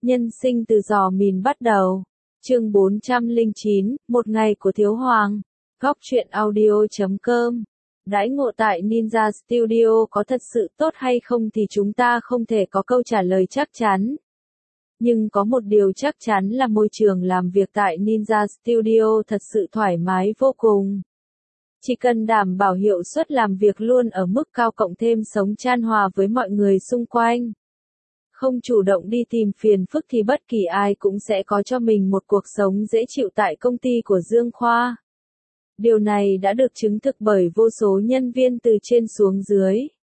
Nhân sinh từ giò mìn bắt đầu. Chương 409, một ngày của Thiếu Hoàng. Góc truyện audio.com. Đãi ngộ tại Ninja Studio có thật sự tốt hay không thì chúng ta không thể có câu trả lời chắc chắn. Nhưng có một điều chắc chắn là môi trường làm việc tại Ninja Studio thật sự thoải mái vô cùng. Chỉ cần đảm bảo hiệu suất làm việc luôn ở mức cao cộng thêm sống chan hòa với mọi người xung quanh. Không chủ động đi tìm phiền phức thì bất kỳ ai cũng sẽ có cho mình một cuộc sống dễ chịu tại công ty của Dương Khoa. Điều này đã được chứng thực bởi vô số nhân viên từ trên xuống dưới.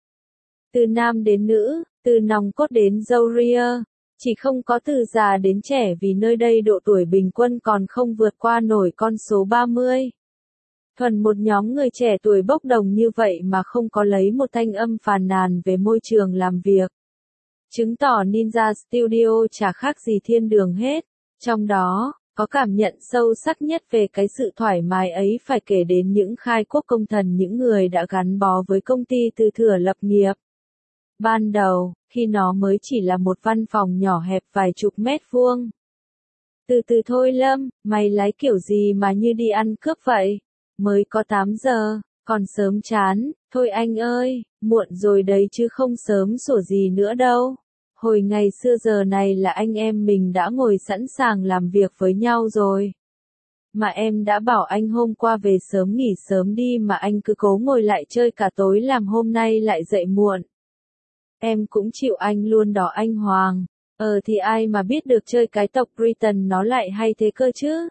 Từ nam đến nữ, từ nòng cốt đến râu ria, chỉ không có từ già đến trẻ vì nơi đây độ tuổi bình quân còn không vượt qua nổi con số 30. Thuần một nhóm người trẻ tuổi bốc đồng như vậy mà không có lấy một thanh âm phàn nàn về môi trường làm việc. Chứng tỏ Ninja Studio chả khác gì thiên đường hết. Trong đó, có cảm nhận sâu sắc nhất về cái sự thoải mái ấy phải kể đến những khai quốc công thần, những người đã gắn bó với công ty từ thuở lập nghiệp. Ban đầu, khi nó mới chỉ là một văn phòng nhỏ hẹp vài chục mét vuông. Từ từ thôi Lâm, mày lái kiểu gì mà như đi ăn cướp vậy? Mới có 8 giờ, còn sớm chán, thôi anh ơi, muộn rồi đấy chứ không sớm sủa gì nữa đâu. Hồi ngày xưa giờ này là anh em mình đã ngồi sẵn sàng làm việc với nhau rồi. Mà em đã bảo anh hôm qua về sớm nghỉ sớm đi mà anh cứ cố ngồi lại chơi cả tối làm hôm nay lại dậy muộn. Em cũng chịu anh luôn đó anh Hoàng. Thì ai mà biết được chơi cái tộc Britain nó lại hay thế cơ chứ.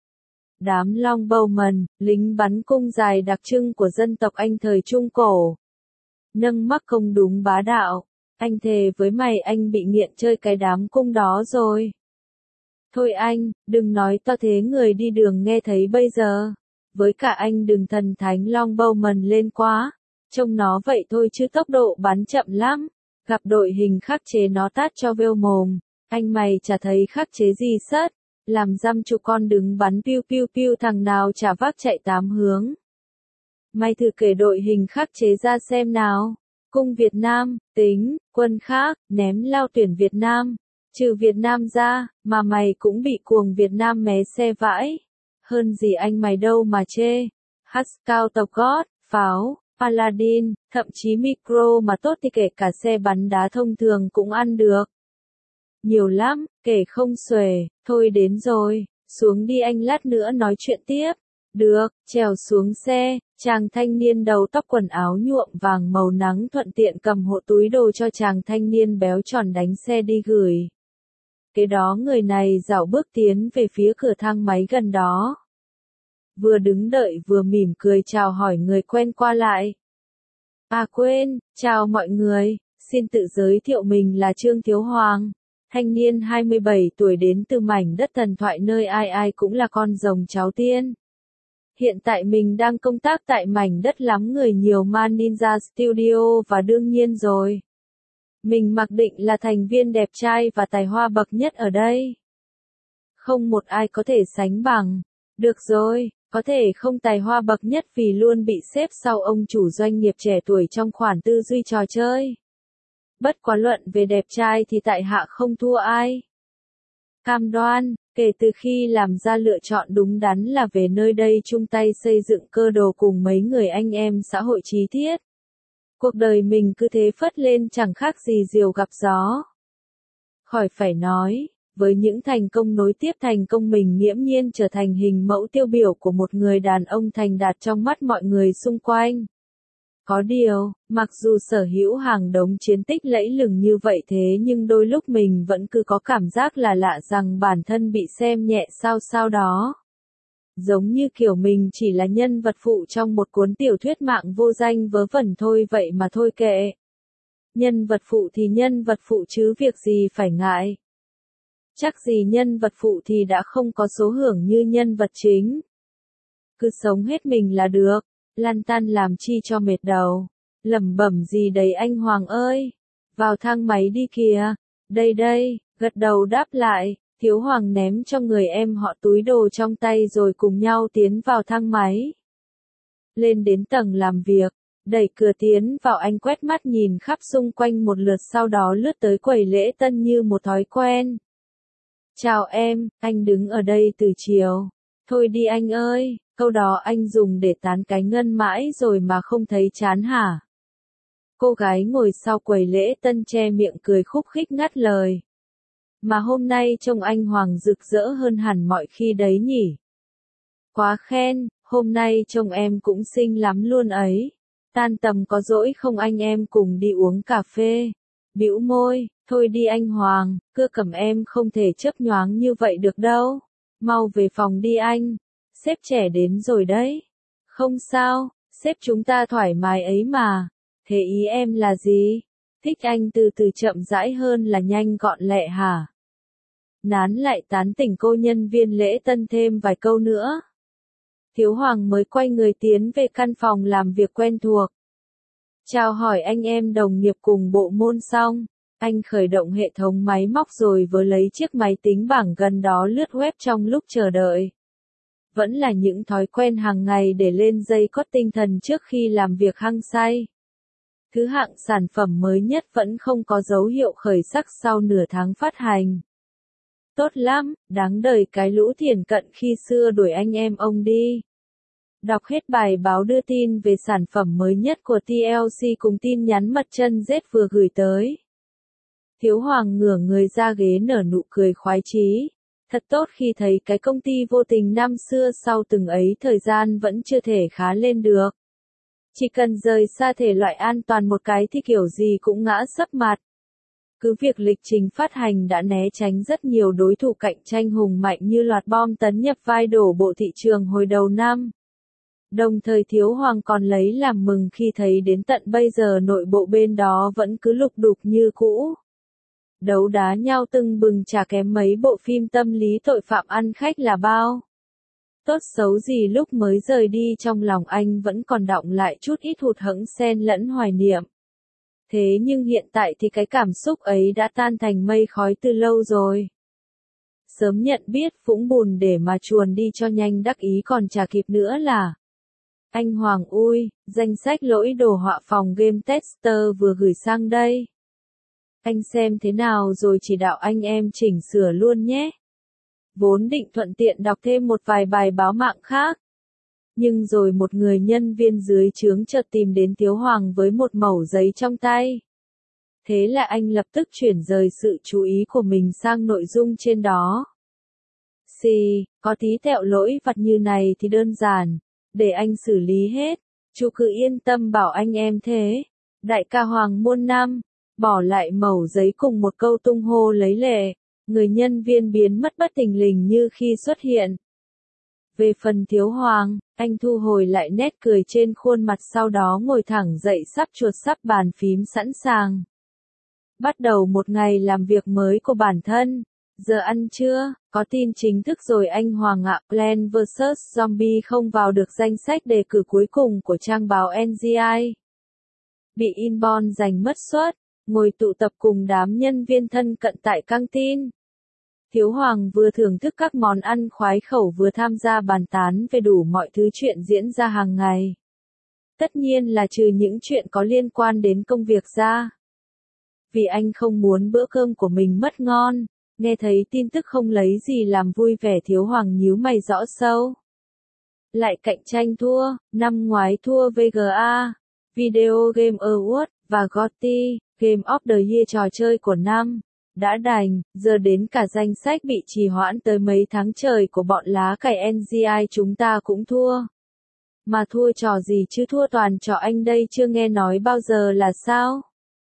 Đám Longbowmen, lính bắn cung dài đặc trưng của dân tộc Anh thời Trung Cổ. Nâng mắc không đúng bá đạo. Anh thề với mày anh bị nghiện chơi cái đám cung đó rồi. Thôi anh, đừng nói to thế người đi đường nghe thấy bây giờ. Với cả anh đừng thần thánh Longbowmen lên quá. Trông nó vậy thôi chứ tốc độ bắn chậm lắm. Gặp đội hình khắc chế nó tát cho vêu mồm. Anh mày chả thấy khắc chế gì sất. Làm dăm chục con đứng bắn piu piu piu thằng nào chả vác chạy 8 hướng. Mày thử kể đội hình khắc chế ra xem nào. Cung Việt Nam, tính, quân khác, ném lao tuyển Việt Nam. Trừ Việt Nam ra, mà mày cũng bị cuồng Việt Nam mé xe vãi. Hơn gì anh mày đâu mà chê. Scout of God, pháo, Paladin, thậm chí micro mà tốt thì kể cả xe bắn đá thông thường cũng ăn được. Nhiều lắm, kể không xuể, thôi đến rồi, xuống đi anh lát nữa nói chuyện tiếp. Được, trèo xuống xe, chàng thanh niên đầu tóc quần áo nhuộm vàng màu nắng thuận tiện cầm hộ túi đồ cho chàng thanh niên béo tròn đánh xe đi gửi. Kế đó người này dạo bước tiến về phía cửa thang máy gần đó. Vừa đứng đợi vừa mỉm cười chào hỏi người quen qua lại. À quên, chào mọi người, xin tự giới thiệu mình là Trương Thiếu Hoàng. Thanh niên 27 tuổi đến từ mảnh đất thần thoại nơi ai ai cũng là con rồng cháu tiên. Hiện tại mình đang công tác tại mảnh đất lắm người nhiều man Ninja Studio và đương nhiên rồi. Mình mặc định là thành viên đẹp trai và tài hoa bậc nhất ở đây. Không một ai có thể sánh bằng. Được rồi, có thể không tài hoa bậc nhất vì luôn bị xếp sau ông chủ doanh nghiệp trẻ tuổi trong khoản tư duy trò chơi. Bất quá luận về đẹp trai thì tại hạ không thua ai. Cam đoan, kể từ khi làm ra lựa chọn đúng đắn là về nơi đây chung tay xây dựng cơ đồ cùng mấy người anh em xã hội trí thiết. Cuộc đời mình cứ thế phất lên chẳng khác gì diều gặp gió. Khỏi phải nói, với những thành công nối tiếp thành công mình nghiễm nhiên trở thành hình mẫu tiêu biểu của một người đàn ông thành đạt trong mắt mọi người xung quanh. Có điều, mặc dù sở hữu hàng đống chiến tích lẫy lừng như vậy thế nhưng đôi lúc mình vẫn cứ có cảm giác là lạ rằng bản thân bị xem nhẹ sao đó. Giống như kiểu mình chỉ là nhân vật phụ trong một cuốn tiểu thuyết mạng vô danh vớ vẩn thôi vậy mà thôi kệ. Nhân vật phụ thì nhân vật phụ chứ việc gì phải ngại. Chắc gì nhân vật phụ thì đã không có số hưởng như nhân vật chính. Cứ sống hết mình là được. Lăn tăn làm chi cho mệt đầu. Lẩm bẩm gì đấy anh Hoàng ơi. Vào thang máy đi kìa. Đây, gật đầu đáp lại. Thiếu Hoàng ném cho người em họ túi đồ trong tay rồi cùng nhau tiến vào thang máy. Lên đến tầng làm việc. Đẩy cửa tiến vào anh quét mắt nhìn khắp xung quanh một lượt sau đó lướt tới quầy lễ tân như một thói quen. Chào em, anh đứng ở đây từ chiều. Thôi đi anh ơi, câu đó anh dùng để tán cái ngân mãi rồi mà không thấy chán hả? Cô gái ngồi sau quầy lễ tân che miệng cười khúc khích ngắt lời. Mà hôm nay trông anh Hoàng rực rỡ hơn hẳn mọi khi đấy nhỉ? Quá khen, hôm nay trông em cũng xinh lắm luôn ấy. Tan tầm có rỗi không anh em cùng đi uống cà phê? Bĩu môi, thôi đi anh Hoàng, cưa cầm em không thể chớp nhoáng như vậy được đâu. Mau về phòng đi anh, sếp trẻ đến rồi đấy. Không sao, sếp chúng ta thoải mái ấy mà. Thế ý em là gì? Thích anh từ từ chậm rãi hơn là nhanh gọn lẹ hả? Nán lại tán tỉnh cô nhân viên lễ tân thêm vài câu nữa. Thiếu Hoàng mới quay người tiến về căn phòng làm việc quen thuộc. Chào hỏi anh em đồng nghiệp cùng bộ môn xong, anh khởi động hệ thống máy móc rồi vừa lấy chiếc máy tính bảng gần đó lướt web trong lúc chờ đợi. Vẫn là những thói quen hàng ngày để lên dây cót tinh thần trước khi làm việc hăng say. Thứ hạng sản phẩm mới nhất vẫn không có dấu hiệu khởi sắc sau nửa tháng phát hành. Tốt lắm, đáng đời cái lũ thiển cận khi xưa đuổi anh em ông đi. Đọc hết bài báo đưa tin về sản phẩm mới nhất của TLC cùng tin nhắn mật chân rết vừa gửi tới. Thiếu Hoàng ngửa người ra ghế nở nụ cười khoái chí. Thật tốt khi thấy cái công ty vô tình năm xưa sau từng ấy thời gian vẫn chưa thể khá lên được. Chỉ cần rời xa thể loại an toàn một cái thì kiểu gì cũng ngã sấp mặt. Cứ việc lịch trình phát hành đã né tránh rất nhiều đối thủ cạnh tranh hùng mạnh như loạt bom tấn nhập vai đổ bộ thị trường hồi đầu năm. Đồng thời Thiếu Hoàng còn lấy làm mừng khi thấy đến tận bây giờ nội bộ bên đó vẫn cứ lục đục như cũ. Đấu đá nhau tưng bừng chả kém mấy bộ phim tâm lý tội phạm ăn khách là bao. Tốt xấu gì lúc mới rời đi trong lòng anh vẫn còn đọng lại chút ít hụt hẫng xen lẫn hoài niệm. Thế nhưng hiện tại thì cái cảm xúc ấy đã tan thành mây khói từ lâu rồi. Sớm nhận biết vũng bùn để mà chuồn đi cho nhanh đắc ý còn chả kịp nữa là. Anh Hoàng ui, danh sách lỗi đồ họa phòng game tester vừa gửi sang đây. Anh xem thế nào rồi chỉ đạo anh em chỉnh sửa luôn nhé. Vốn định thuận tiện đọc thêm một vài bài báo mạng khác. Nhưng rồi một người nhân viên dưới trướng chợt tìm đến Thiếu Hoàng với một mẩu giấy trong tay. Thế là anh lập tức chuyển dời sự chú ý của mình sang nội dung trên đó. Có tí tẹo lỗi vặt như này thì đơn giản, để anh xử lý hết, chú cứ yên tâm bảo anh em thế. Đại ca Hoàng muôn năm, bỏ lại mẩu giấy cùng một câu tung hô lấy lệ, người nhân viên biến mất bất thình lình như khi xuất hiện. Về phần Thiếu Hoàng, anh thu hồi lại nét cười trên khuôn mặt sau đó ngồi thẳng dậy sắp chuột sắp bàn phím sẵn sàng. Bắt đầu một ngày làm việc mới của bản thân. Giờ ăn trưa, có tin chính thức rồi anh Hoàng ạ. Plants vs Zombie không vào được danh sách đề cử cuối cùng của trang báo NGI. Bị inbound giành mất suất, ngồi tụ tập cùng đám nhân viên thân cận tại căng tin. Thiếu Hoàng vừa thưởng thức các món ăn khoái khẩu vừa tham gia bàn tán về đủ mọi thứ chuyện diễn ra hàng ngày. Tất nhiên là trừ những chuyện có liên quan đến công việc ra. Vì anh không muốn bữa cơm của mình mất ngon, nghe thấy tin tức không lấy gì làm vui vẻ Thiếu Hoàng nhíu mày rõ sâu. Lại cạnh tranh thua, năm ngoái thua VGA, Video Game Award, và GOTY, Game of the Year trò chơi của năm. Đã đành, giờ đến cả danh sách bị trì hoãn tới mấy tháng trời của bọn lá cày NGI chúng ta cũng thua. Mà thua trò gì chứ thua toàn trò anh đây chưa nghe nói bao giờ là sao?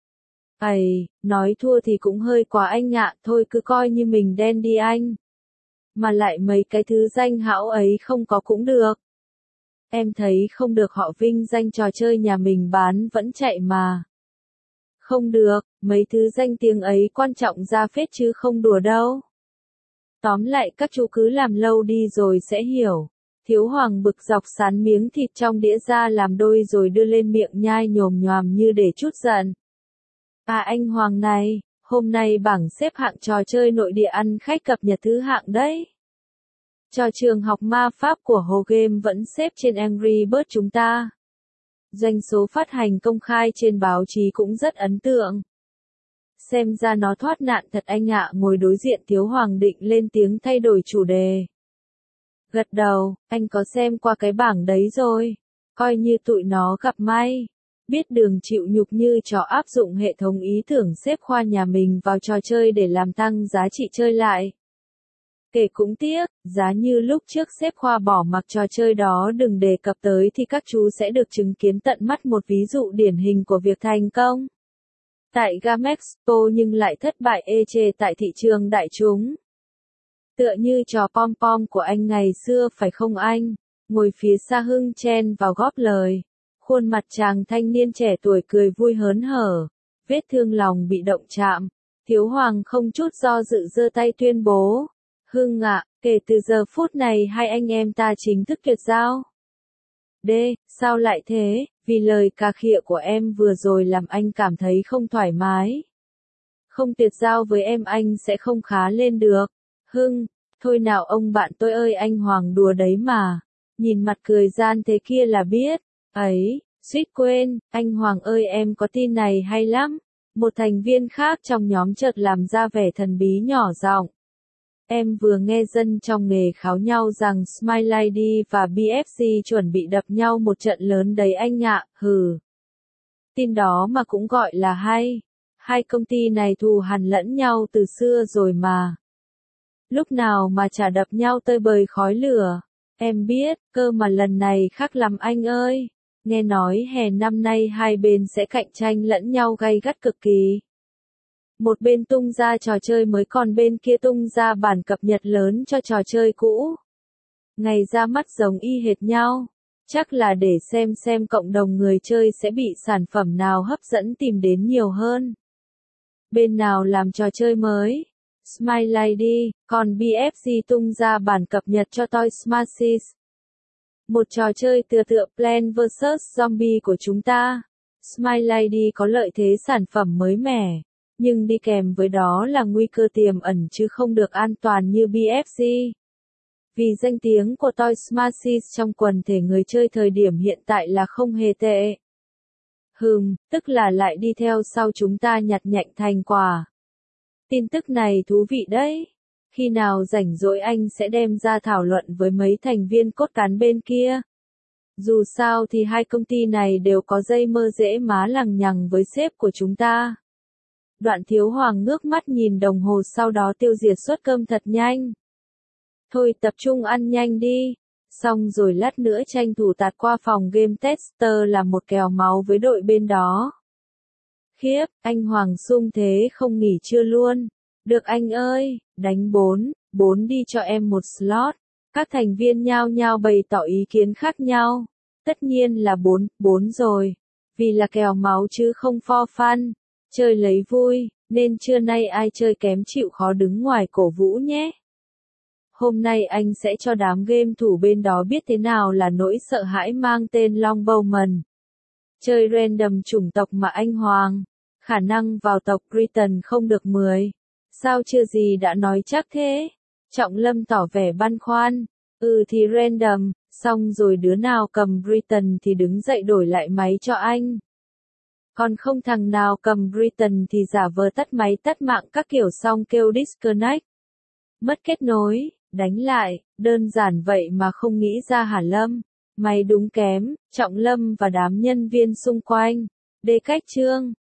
Nói thua thì cũng hơi quá anh ạ, thôi cứ coi như mình đen đi anh. Mà lại mấy cái thứ danh hão ấy không có cũng được. Em thấy không được họ vinh danh trò chơi nhà mình bán vẫn chạy mà. Không được, mấy thứ danh tiếng ấy quan trọng ra phết chứ không đùa đâu. Tóm lại các chú cứ làm lâu đi rồi sẽ hiểu. Thiếu Hoàng bực dọc sán miếng thịt trong đĩa ra làm đôi rồi đưa lên miệng nhai nhồm nhoàm như để trút giận. À anh Hoàng này, hôm nay bảng xếp hạng trò chơi nội địa ăn khách cập nhật thứ hạng đấy. Trò trường học ma pháp của Hồ Game vẫn xếp trên Angry Birds chúng ta. Doanh số phát hành công khai trên báo chí cũng rất ấn tượng. Xem ra nó thoát nạn thật anh ạ. Ngồi đối diện Thiếu Hoàng định lên tiếng thay đổi chủ đề. Gật đầu, anh có xem qua cái bảng đấy rồi. Coi như tụi nó gặp may. Biết đường chịu nhục như trò áp dụng hệ thống ý tưởng xếp khoa nhà mình vào trò chơi để làm tăng giá trị chơi lại. Kể cũng tiếc, giá như lúc trước xếp khoa bỏ mặc trò chơi đó đừng đề cập tới thì các chú sẽ được chứng kiến tận mắt một ví dụ điển hình của việc thành công tại Gamexpo nhưng lại thất bại ê chề tại thị trường đại chúng. Tựa như trò pom pom của anh ngày xưa phải không anh? Ngồi phía xa Hưng chen vào góp lời. Khuôn mặt chàng thanh niên trẻ tuổi cười vui hớn hở. Vết thương lòng bị động chạm. Thiếu Hoàng không chút do dự giơ tay tuyên bố. Hưng ạ, kể từ giờ phút này hai anh em ta chính thức tuyệt giao. Sao lại thế? Vì lời cà khịa của em vừa rồi làm anh cảm thấy không thoải mái. Không tuyệt giao với em anh sẽ không khá lên được. Hưng, thôi nào ông bạn tôi ơi anh Hoàng đùa đấy mà. Nhìn mặt cười gian thế kia là biết. Ấy, suýt quên, anh Hoàng ơi em có tin này hay lắm. Một thành viên khác trong nhóm chợt làm ra vẻ thần bí nhỏ giọng. Em vừa nghe dân trong nghề kháo nhau rằng Smile Lady và BFC chuẩn bị đập nhau một trận lớn đấy anh ạ, hừ. Tin đó mà cũng gọi là hay. Hai công ty này thù hằn lẫn nhau từ xưa rồi mà. Lúc nào mà chả đập nhau tơi bời khói lửa. Em biết, cơ mà lần này khác lắm anh ơi. Nghe nói hè năm nay hai bên sẽ cạnh tranh lẫn nhau gay gắt cực kỳ. Một bên tung ra trò chơi mới còn bên kia tung ra bản cập nhật lớn cho trò chơi cũ. Ngày ra mắt giống y hệt nhau. Chắc là để xem cộng đồng người chơi sẽ bị sản phẩm nào hấp dẫn tìm đến nhiều hơn. Bên nào làm trò chơi mới? Smile Lady, còn BFC tung ra bản cập nhật cho Toy Smashes. Một trò chơi tựa Plants vs Zombie của chúng ta. Smile Lady có lợi thế sản phẩm mới mẻ, nhưng đi kèm với đó là nguy cơ tiềm ẩn chứ không được an toàn như BFC. Vì danh tiếng của Toy Smashes trong quần thể người chơi thời điểm hiện tại là không hề tệ. Tức là lại đi theo sau chúng ta nhặt nhạnh thành quả. Tin tức này thú vị đấy. Khi nào rảnh rỗi anh sẽ đem ra thảo luận với mấy thành viên cốt cán bên kia. Dù sao thì hai công ty này đều có dây mơ dễ má lằng nhằng với sếp của chúng ta. Đoạn Thiếu Hoàng ngước mắt nhìn đồng hồ sau đó tiêu diệt suất cơm thật nhanh. Thôi tập trung ăn nhanh đi. Xong rồi lát nữa tranh thủ tạt qua phòng game tester làm một kèo máu với đội bên đó. Khiếp, anh Hoàng sung thế không nghỉ trưa luôn. Được anh ơi, đánh 4 đi cho em một slot. Các thành viên nhao nhao bày tỏ ý kiến khác nhau. Tất nhiên là 4 rồi. Vì là kèo máu chứ không for fun. Chơi lấy vui, nên trưa nay ai chơi kém chịu khó đứng ngoài cổ vũ nhé. Hôm nay anh sẽ cho đám game thủ bên đó biết thế nào là nỗi sợ hãi mang tên Longbowman. Chơi random chủng tộc mà anh Hoàng. Khả năng vào tộc Britain không được 10. Sao chưa gì đã nói chắc thế? Trọng Lâm tỏ vẻ băn khoăn. Thì random, xong rồi đứa nào cầm Britain thì đứng dậy đổi lại máy cho anh. Còn không thằng nào cầm Britain thì giả vờ tắt máy tắt mạng các kiểu xong kêu disconnect. Mất kết nối, đánh lại, đơn giản vậy mà không nghĩ ra hả Lâm? Mày đúng kém, Trọng Lâm và đám nhân viên xung quanh. Đề cách chương.